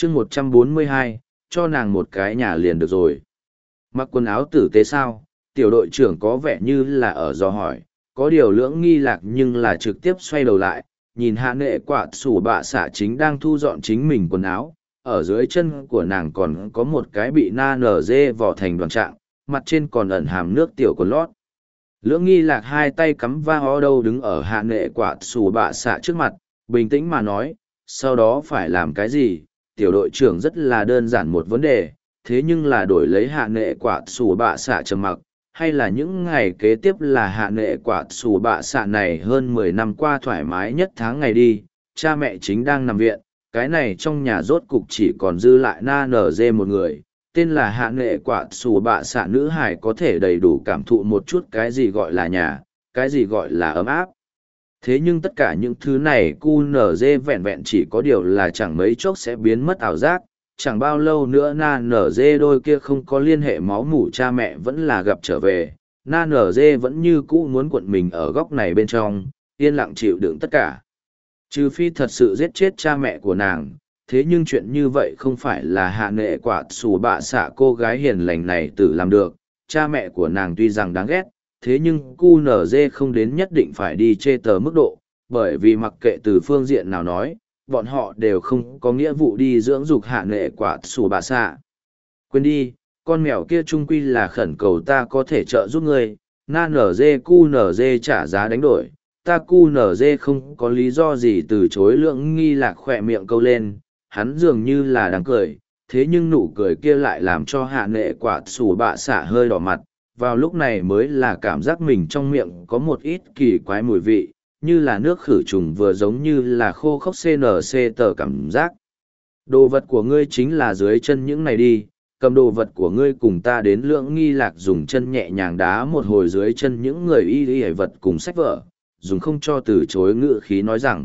chương 142, cho nàng một cái nhà liền được rồi. Mặc quần áo tử tế sao? Tiểu đội trưởng có vẻ như là ở dò hỏi, có điều lưỡng nghi lạc nhưng là trực tiếp xoay đầu lại, nhìn hạ nệ quạt sủ bạ xạ chính đang thu dọn chính mình quần áo, ở dưới chân của nàng còn có một cái bị na nở dê vỏ thành đoàn trạng, mặt trên còn ẩn hàm nước tiểu quần lót. Lưỡng nghi lạc hai tay cắm va ho đâu đứng ở hạ nệ quạt sủ bạ xạ trước mặt, bình tĩnh mà nói, sau đó phải làm cái gì? Tiểu đội trưởng rất là đơn giản một vấn đề, thế nhưng là đổi lấy hạ nệ quạt sủ bạ xạ trầm mặc, hay là những ngày kế tiếp là hạ nệ quạt sủ bạ xạ này hơn 10 năm qua thoải mái nhất tháng ngày đi, cha mẹ chính đang nằm viện, cái này trong nhà rốt cục chỉ còn dư lại na nở dê một người, tên là hạ nệ quạt sủ bạ xạ nữ hải có thể đầy đủ cảm thụ một chút cái gì gọi là nhà, cái gì gọi là ấm áp. Thế nhưng tất cả những thứ này QNZ vẹn vẹn chỉ có điều là chẳng mấy chốc sẽ biến mất ảo giác, chẳng bao lâu nữa na nở dê đôi kia không có liên hệ máu mủ cha mẹ vẫn là gặp trở về, na nở dê vẫn như cũ muốn cuộn mình ở góc này bên trong, yên lặng chịu đựng tất cả. Trừ phi thật sự giết chết cha mẹ của nàng, thế nhưng chuyện như vậy không phải là hạ nệ quả sủ bạ xạ cô gái hiền lành này tự làm được, cha mẹ của nàng tuy rằng đáng ghét, thế nhưng QNZ không đến nhất định phải đi chê tờ mức độ, bởi vì mặc kệ từ phương diện nào nói, bọn họ đều không có nghĩa vụ đi dưỡng dục hạ nệ quả sủ bà xạ. Quên đi, con mèo kia trung quy là khẩn cầu ta có thể trợ giúp ngươi, na nở dê QNZ trả giá đánh đổi, ta QNZ không có lý do gì từ chối. Lưỡng nghi lạc khỏe miệng câu lên, hắn dường như là đang cười, thế nhưng nụ cười kia lại làm cho hạ nệ quả sủ bạ xạ hơi đỏ mặt, vào lúc này mới là cảm giác mình trong miệng có một ít kỳ quái mùi vị, như là nước khử trùng vừa giống như là khô khốc CNC tờ cảm giác. Đồ vật của ngươi chính là dưới chân những này đi, cầm đồ vật của ngươi cùng ta đến. Lưỡng nghi lạc dùng chân nhẹ nhàng đá một hồi dưới chân những người y vật cùng sách vở, dùng không cho từ chối ngữ khí nói rằng.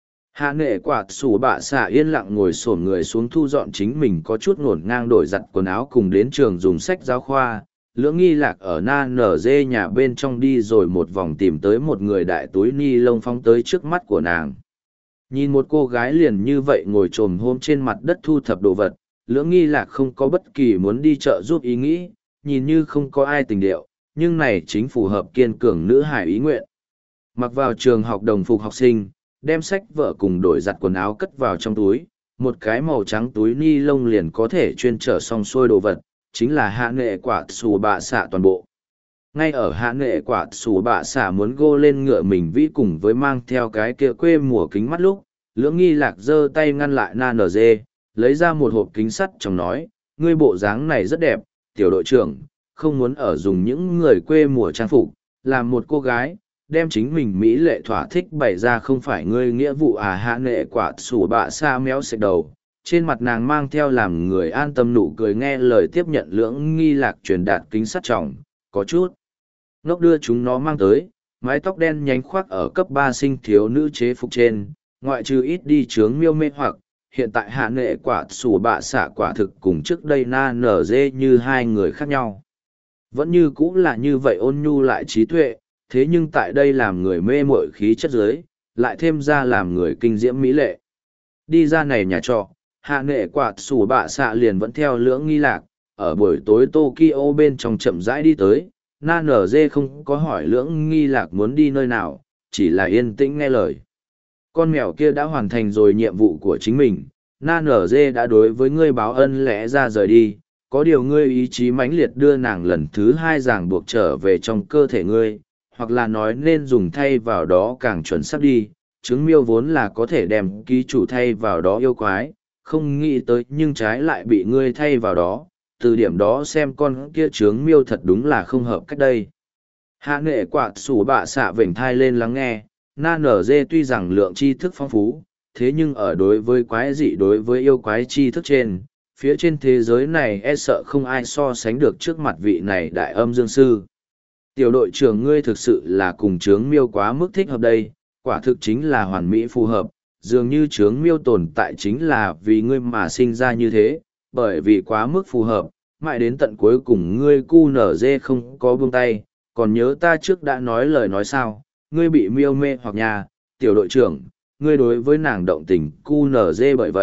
Hạ nệ quạt sủ bạ xạ yên lặng ngồi xổm người xuống thu dọn chính mình có chút ngổn ngang đổi giặt quần áo cùng đến trường dùng sách giáo khoa. Lưỡng nghi lạc ở na nở dê nhà bên trong đi rồi một vòng tìm tới một người đại túi ni lông phóng tới trước mắt của nàng. Nhìn một cô gái liền như vậy ngồi trồm hôm trên mặt đất thu thập đồ vật, lưỡng nghi lạc không có bất kỳ muốn đi chợ giúp ý nghĩ, nhìn như không có ai tình điệu, nhưng này chính phù hợp kiên cường nữ hải ý nguyện. Mặc vào trường học đồng phục học sinh, đem sách vở cùng đổi giặt quần áo cất vào trong túi, một cái màu trắng túi ni lông liền có thể chuyên chở xong xuôi đồ vật, chính là hạ nghệ quả xù bạ xạ toàn bộ. Ngay ở hạ nghệ quả xù bạ xạ muốn gô lên ngựa mình vĩ cùng với mang theo cái kia quê mùa kính mắt lúc, lưỡng nghi lạc giơ tay ngăn lại na nở dê, lấy ra một hộp kính sắt trong nói, ngươi bộ dáng này rất đẹp, tiểu đội trưởng, không muốn ở dùng những người quê mùa trang phục, làm một cô gái, đem chính mình mỹ lệ thỏa thích bày ra không phải ngươi nghĩa vụ à. Hạ nghệ quả xù bạ xạ méo xệch đầu. Trên mặt nàng mang theo làm người an tâm nụ cười nghe lời tiếp nhận lưỡng nghi lạc truyền đạt kính sắt trọng, có chút ngốc đưa chúng nó mang tới, mái tóc đen nhánh khoác ở cấp 3 sinh thiếu nữ chế phục trên, ngoại trừ ít đi chướng miêu mê hoặc, hiện tại hạ nệ quả sủ bạ xạ quả thực cùng trước đây na nở dê như hai người khác nhau. Vẫn như cũng là như vậy ôn nhu lại trí tuệ, thế nhưng tại đây làm người mê mội khí chất giới, lại thêm ra làm người kinh diễm mỹ lệ. Đi ra này nhà trọ, hạ nghệ quạt sủ bạ xạ liền vẫn theo lưỡng nghi lạc, ở buổi tối Tokyo bên trong chậm rãi đi tới, na nở dê không có hỏi lưỡng nghi lạc muốn đi nơi nào, chỉ là yên tĩnh nghe lời. Con mèo kia đã hoàn thành rồi nhiệm vụ của chính mình, na nở dê đã đối với ngươi báo ân lẽ ra rời đi, có điều ngươi ý chí mãnh liệt đưa nàng lần thứ hai ràng buộc trở về trong cơ thể ngươi, hoặc là nói nên dùng thay vào đó càng chuẩn xác đi, chứng miêu vốn là có thể đem ký chủ thay vào đó yêu quái, không nghĩ tới nhưng trái lại bị ngươi thay vào đó, từ điểm đó xem con kia trướng miêu thật đúng là không hợp cách đây. Hạ nghệ quạt sủ bạ xạ vểnh thai lên lắng nghe, na nở dê tuy rằng lượng tri thức phong phú, thế nhưng ở đối với quái dị đối với yêu quái tri thức trên, phía trên thế giới này e sợ không ai so sánh được trước mặt vị này đại âm dương sư. Tiểu đội trưởng ngươi thực sự là cùng trướng miêu quá mức thích hợp đây, quả thực chính là hoàn mỹ phù hợp, dường như trướng miêu tồn tại chính là vì ngươi mà sinh ra như thế, bởi vì quá mức phù hợp, mãi đến tận cuối cùng ngươi cu nở dê không có buông tay, còn nhớ ta trước đã nói lời nói sao, ngươi bị miêu mê hoặc nhà, tiểu đội trưởng, ngươi đối với nàng động tình cu nở dê bởi vậy,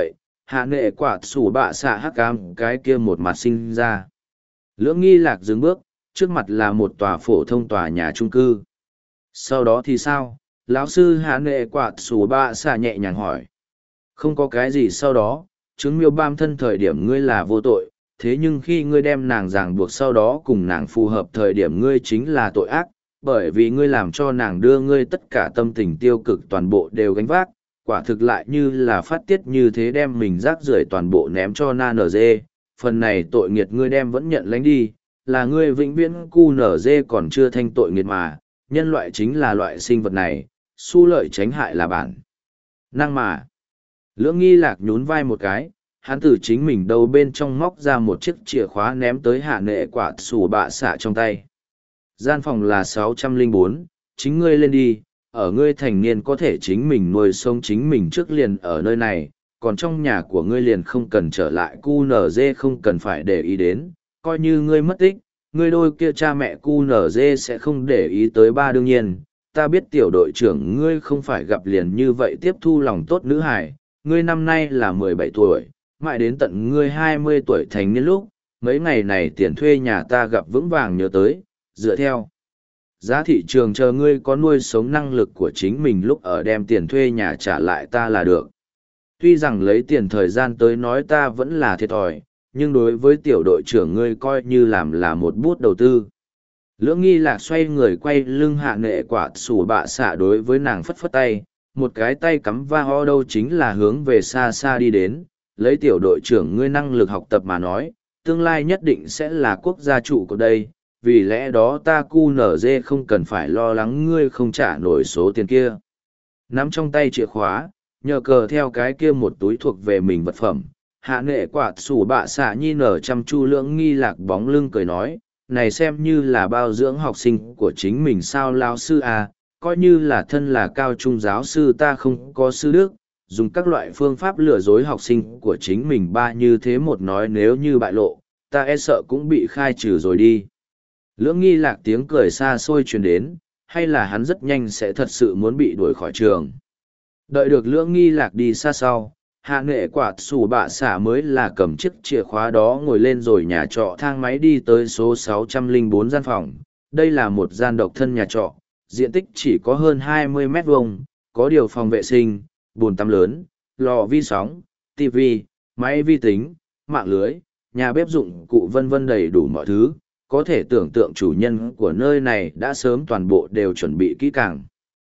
hạ nệ quả sủ bạ xạ hắc cám cái kia một mặt sinh ra. Lưỡng nghi lạc dừng bước, trước mặt là một tòa phổ thông tòa nhà trung cư. Sau đó thì sao? Lão sư hạ nệ quả sủ bạ xạ nhẹ nhàng hỏi. Không có cái gì sau đó, chứng miêu bam thân thời điểm ngươi là vô tội, thế nhưng khi ngươi đem nàng ràng buộc sau đó cùng nàng phù hợp thời điểm ngươi chính là tội ác, bởi vì ngươi làm cho nàng đưa ngươi tất cả tâm tình tiêu cực toàn bộ đều gánh vác, quả thực lại như là phát tiết như thế đem mình rác rưởi toàn bộ ném cho na nở dê, phần này tội nghiệt ngươi đem vẫn nhận lánh đi, là ngươi vĩnh viễn cu nở dê còn chưa thanh tội nghiệt mà, nhân loại chính là loại sinh vật này, su lợi tránh hại là bản năng mà. Lưỡng nghi lạc nhún vai một cái, hắn từ chính mình đầu bên trong móc ra một chiếc chìa khóa ném tới hạ nệ quả sủ bạ xạ trong tay. Gian phòng là 604, chính ngươi lên đi, ở ngươi thành niên có thể chính mình nuôi sống chính mình trước liền ở nơi này, còn trong nhà của ngươi liền không cần trở lại QNZ không cần phải để ý đến, coi như ngươi mất tích, ngươi đôi kia cha mẹ QNZ sẽ không để ý tới ba đương nhiên. Ta biết tiểu đội trưởng ngươi không phải gặp liền như vậy tiếp thu lòng tốt nữ hải, ngươi năm nay là 17 tuổi, mãi đến tận ngươi 20 tuổi thành niên lúc, mấy ngày này tiền thuê nhà ta gặp vững vàng nhớ tới, dựa theo giá thị trường chờ ngươi có nuôi sống năng lực của chính mình lúc ở đem tiền thuê nhà trả lại ta là được. Tuy rằng lấy tiền thời gian tới nói ta vẫn là thiệt thòi, nhưng đối với tiểu đội trưởng ngươi coi như làm là một bút đầu tư. Lưỡng nghi lạc xoay người quay lưng hạ nệ quả sủ bạ xạ đối với nàng phất phất tay, một cái tay cắm va ho đâu chính là hướng về xa xa đi đến, lấy tiểu đội trưởng ngươi năng lực học tập mà nói, tương lai nhất định sẽ là quốc gia trụ của đây, vì lẽ đó ta QNZ không cần phải lo lắng ngươi không trả nổi số tiền kia. Nắm trong tay chìa khóa, nhờ cờ theo cái kia một túi thuộc về mình vật phẩm, hạ nệ quả sủ bạ xạ nhi nở chăm chu lưỡng nghi lạc bóng lưng cười nói, này xem như là bao dưỡng học sinh của chính mình sao lao sư à, coi như là thân là cao trung giáo sư ta không có sư đức, dùng các loại phương pháp lừa dối học sinh của chính mình ba như thế một nói nếu như bại lộ, ta e sợ cũng bị khai trừ rồi đi. Lưỡng nghi lạc tiếng cười xa xôi truyền đến, hay là hắn rất nhanh sẽ thật sự muốn bị đuổi khỏi trường. Đợi được lưỡng nghi lạc đi xa sau, hạ nghệ quả sủ bạ xả mới là cầm chiếc chìa khóa đó ngồi lên rồi nhà trọ thang máy đi tới số 604 gian phòng. Đây là một gian độc thân nhà trọ, diện tích chỉ có hơn 20 mét vuông, có điều phòng vệ sinh, bồn tắm lớn, lò vi sóng, tivi, máy vi tính, mạng lưới, nhà bếp dụng cụ vân vân đầy đủ mọi thứ, có thể tưởng tượng chủ nhân của nơi này đã sớm toàn bộ đều chuẩn bị kỹ càng.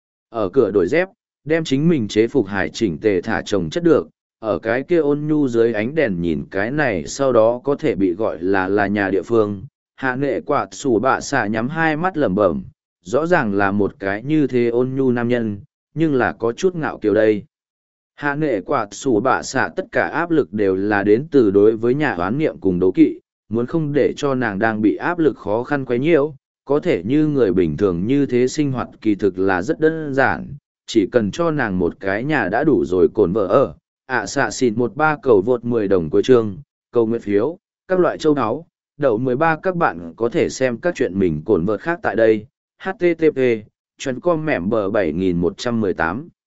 Ở cửa đổi dép, đem chính mình chế phục hải chỉnh tề thả chồng chất được, ở cái kia ôn nhu dưới ánh đèn nhìn cái này sau đó có thể bị gọi là nhà địa phương. Hạ nghệ quạt sủ bạ xạ nhắm hai mắt lẩm bẩm, rõ ràng là một cái như thế ôn nhu nam nhân, nhưng là có chút ngạo kiều đây. Hạ nghệ quạt sủ bạ xạ tất cả áp lực đều là đến từ đối với nhà hoán niệm cùng đấu kỵ, muốn không để cho nàng đang bị áp lực khó khăn quấy nhiễu, có thể như người bình thường như thế sinh hoạt kỳ thực là rất đơn giản, chỉ cần cho nàng một cái nhà đã đủ rồi cồn vợ ở. Xạ xịn 13 cầu vượt 10 đồng cuối chương, cầu nguyện phiếu, các loại châu áo, đậu 13 các bạn có thể xem các chuyện mình cồn vợt khác tại đây, http, chuyên com mẻm bờ 7118.